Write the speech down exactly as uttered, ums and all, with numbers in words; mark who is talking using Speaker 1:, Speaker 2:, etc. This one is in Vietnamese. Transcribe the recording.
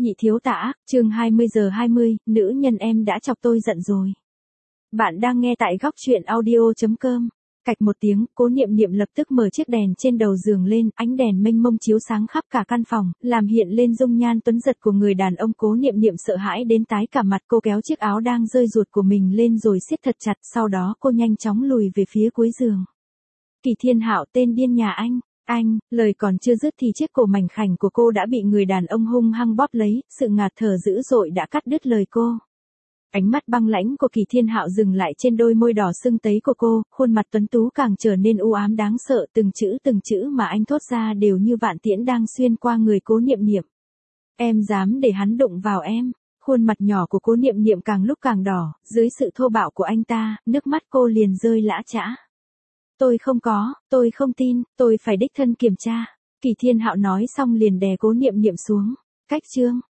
Speaker 1: Nhị thiếu tả, chương hai mươi giờ hai mươi, nữ nhân em đã chọc tôi giận rồi. Bạn đang nghe tại góc truyện audio chấm com. Cạch một tiếng, Cố Niệm Niệm lập tức mở chiếc đèn trên đầu giường lên, ánh đèn mênh mông chiếu sáng khắp cả căn phòng, làm hiện lên dung nhan tuấn giật của người đàn ông. Cố Niệm Niệm sợ hãi đến tái cả mặt, cô kéo chiếc áo đang rơi ruột của mình lên rồi siết thật chặt, sau đó cô nhanh chóng lùi về phía cuối giường. Kỳ Thiên Hạo, tên điên nhà anh. Anh, lời còn chưa dứt thì chiếc cổ mảnh khảnh của cô đã bị người đàn ông hung hăng bóp lấy, sự ngạt thở dữ dội đã cắt đứt lời cô. Ánh mắt băng lãnh của Kỳ Thiên Hạo dừng lại trên đôi môi đỏ sưng tấy của cô, khuôn mặt tuấn tú càng trở nên u ám đáng sợ, từng chữ từng chữ mà anh thốt ra đều như vạn tiễn đang xuyên qua người Cố Niệm Niệm. Em dám để hắn đụng vào em? Khuôn mặt nhỏ của Cố Niệm Niệm càng lúc càng đỏ, dưới sự thô bạo của anh ta, nước mắt cô liền rơi lã chã. Tôi không có, tôi không tin, tôi phải đích thân kiểm tra. Kỳ Thiên Hạo nói xong liền đè Cố Niệm Niệm xuống. Cách chương,